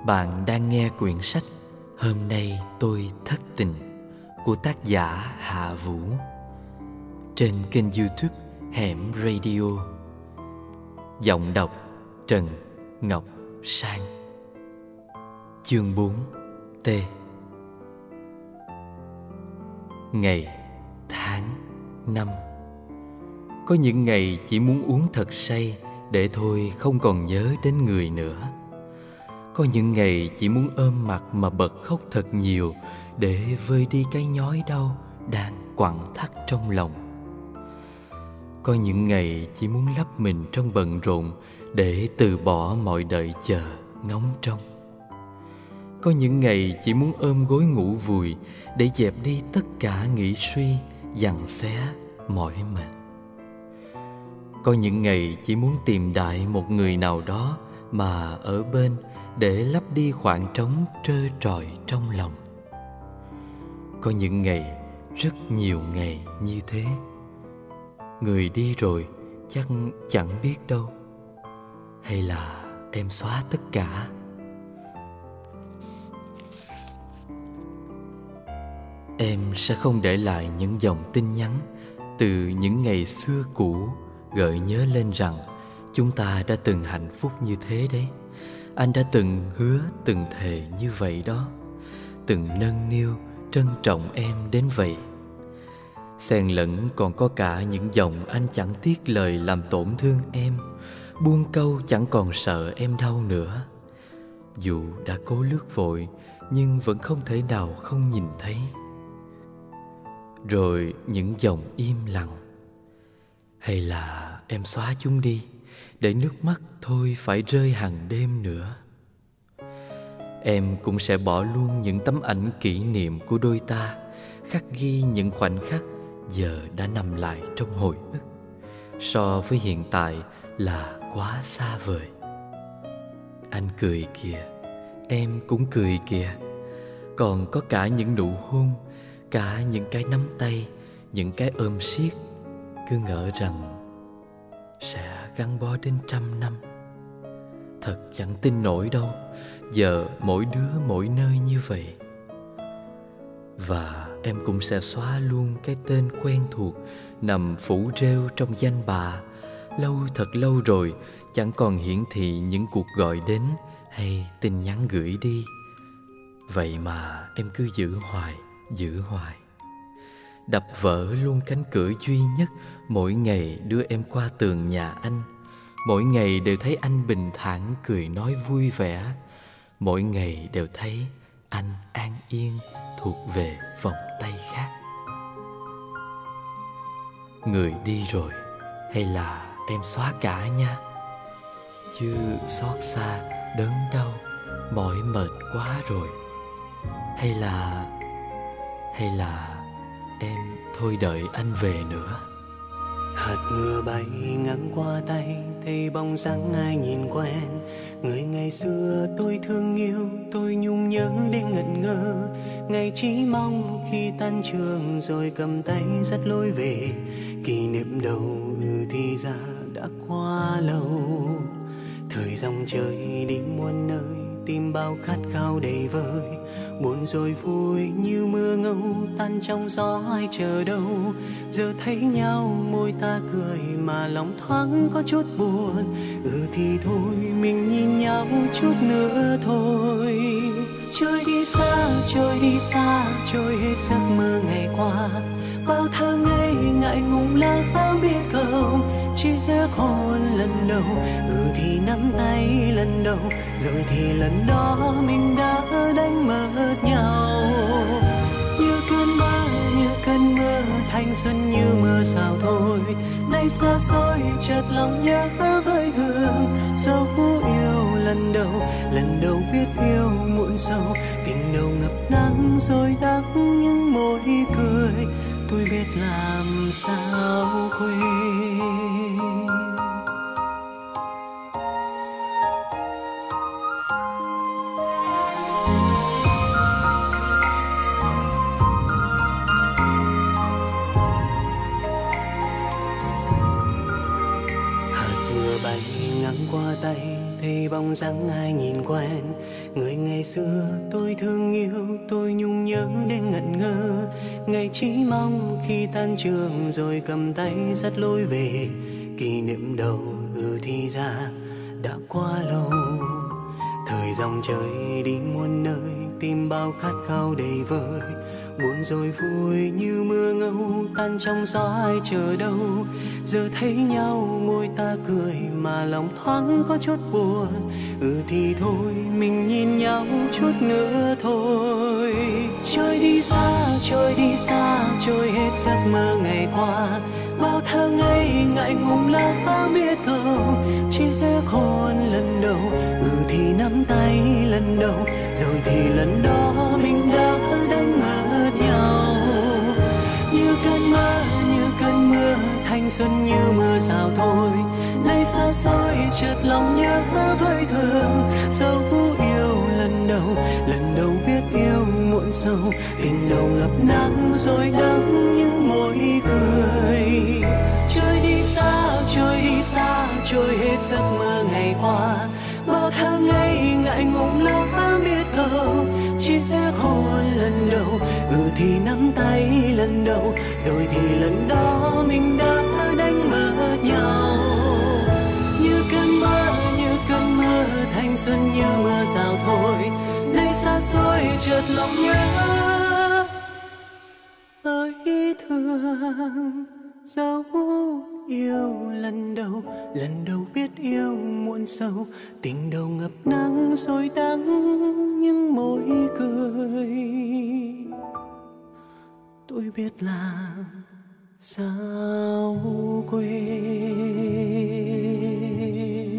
Bạn đang nghe quyển sách Hôm nay tôi thất tình của tác giả Hạ Vũ trên kênh YouTube Hẻm Radio. Giọng đọc Trần Ngọc Sang. Chương 4 T. Ngày, tháng, năm. Có những ngày chỉ muốn uống thật say để thôi không còn nhớ đến người nữa. Có những ngày chỉ muốn ôm mặt mà bật khóc thật nhiều để vơi đi cái nhói đau đang quặn thắt trong lòng. Có những ngày chỉ muốn lấp mình trong bận rộn để từ bỏ mọi đợi chờ ngóng trông. Có những ngày chỉ muốn ôm gối ngủ vùi để dẹp đi tất cả nghĩ suy, giằng xé, mỏi mệt. Có những ngày chỉ muốn tìm đại một người nào đó mà ở bên để lấp đi khoảng trống trơ trọi trong lòng. Có những ngày, rất nhiều ngày như thế. Người đi rồi chắc chẳng biết đâu. Hay là em xóa tất cả? Em sẽ không để lại những dòng tin nhắn từ những ngày xưa cũ gợi nhớ lên rằng chúng ta đã từng hạnh phúc như thế đấy. Anh đã từng hứa, từng thề như vậy đó, từng nâng niu, trân trọng em đến vậy. Xen lẫn còn có cả những dòng anh chẳng tiếc lời làm tổn thương em, buông câu chẳng còn sợ em đau nữa. Dù đã cố lướt vội nhưng vẫn không thể nào không nhìn thấy. Rồi những dòng im lặng. Hay là em xóa chúng đi để nước mắt thôi phải rơi hàng đêm nữa. Em cũng sẽ bỏ luôn những tấm ảnh kỷ niệm của đôi ta, khắc ghi những khoảnh khắc giờ đã nằm lại trong hồi ức, so với hiện tại là quá xa vời. Anh cười kìa, em cũng cười kìa. Còn có cả những nụ hôn, cả những cái nắm tay, những cái ôm siết, cứ ngỡ rằng sẽ gắn bó đến 100 năm. Thật chẳng tin nổi đâu, giờ mỗi đứa mỗi nơi như vậy. Và em cũng sẽ xóa luôn cái tên quen thuộc nằm phủ rêu trong danh bạ. Lâu thật lâu rồi chẳng còn hiển thị những cuộc gọi đến hay tin nhắn gửi đi. Vậy mà em cứ giữ hoài. Đập vỡ luôn cánh cửa duy nhất mỗi ngày đưa em qua tường nhà anh. Mỗi ngày đều thấy anh bình thản cười nói vui vẻ. Mỗi ngày đều thấy anh an yên thuộc về vòng tay khác. Người đi rồi, hay là em xóa cả nha. Chứ xót xa, đớn đau, mỏi mệt quá rồi. Hay là em thôi đợi anh về nữa. Hạt mưa bay ngang qua tay, thấy bóng dáng ai nhìn quen. Người ngày xưa tôi thương yêu, tôi nhung nhớ đến ngẩn ngơ. Ngày chỉ mong khi tan trường rồi cầm tay dắt lối về. Kỷ niệm đầu thì ra đã quá lâu. Thời dòng trời đi muôn nơi, tìm bao khát khao đầy vơi. Buồn rồi vui như mưa ngâu, tan trong gió ai chờ đâu. Giờ thấy nhau môi ta cười mà lòng thoáng có chút buồn. Thì thôi mình nhìn nhau chút nữa thôi. Trôi đi xa, trôi hết giấc mơ ngày qua. Bao thơ ngây ngại ngùng lắm biết không. Chiếc hôn lần đầu, thì nắm tay lần đầu. Rồi thì lần đó mình đã đánh mất nhau. Như cơn mưa, thanh xuân như mưa sao thôi. Nay xa xôi chợt lòng nhớ với hương. Dấu yêu lần đầu biết yêu muộn sâu. Tình đầu ngập nắng rồi đắng những môi cười. Tôi biết làm sao quên. Hạt mưa bay ngang qua tay, thấy bóng dáng ai nhìn quen. Người ngày xưa tôi thương yêu, tôi nhung nhớ đến ngẩn ngơ. Ngày chỉ mong khi tan trường rồi cầm tay dắt lối về. Kỷ niệm đầu thì ra đã quá lâu. Thời dòng trời đi muôn nơi, tìm bao khát khao đầy vơi. Buồn rồi vui như mưa ngâu, tan trong gió ai chờ đâu. Giờ thấy nhau môi ta cười mà lòng thoáng có chút buồn. Thì thôi mình nhìn nhau chút nữa thôi. Trôi đi xa, trôi đi xa, trôi hết giấc mơ ngày qua. Bao thơ ngây ngại ngùng lỡ biết không, chiếc hôn lần đầu. Thì nắm tay lần đầu, rồi thì lần đó mình đã đánh mất nhau. Như cơn mưa, thanh xuân như mưa rào thôi. Nay xa xôi chợt lòng nhớ với thương. Dấu yêu lần đầu biết yêu muộn sâu. Tình đầu ngập nắng rồi đắng những môi cười. Trôi đi xa, trôi hết giấc mơ ngày qua. Bao tháng ngày ngại ngùng lỡ biết không, chiếc hôn lần đầu. Thì nắm tay lần đầu, rồi thì lần đó mình đã đánh mất nhau. Như cơn mưa, thanh xuân như mưa rào thôi. Nay xa xôi chợt lòng nhớ tới thương. Dấu yêu lần đầu biết yêu muộn sâu. Tình đầu ngập nắng rồi đắng những môi cười. Tôi biết là sao quên.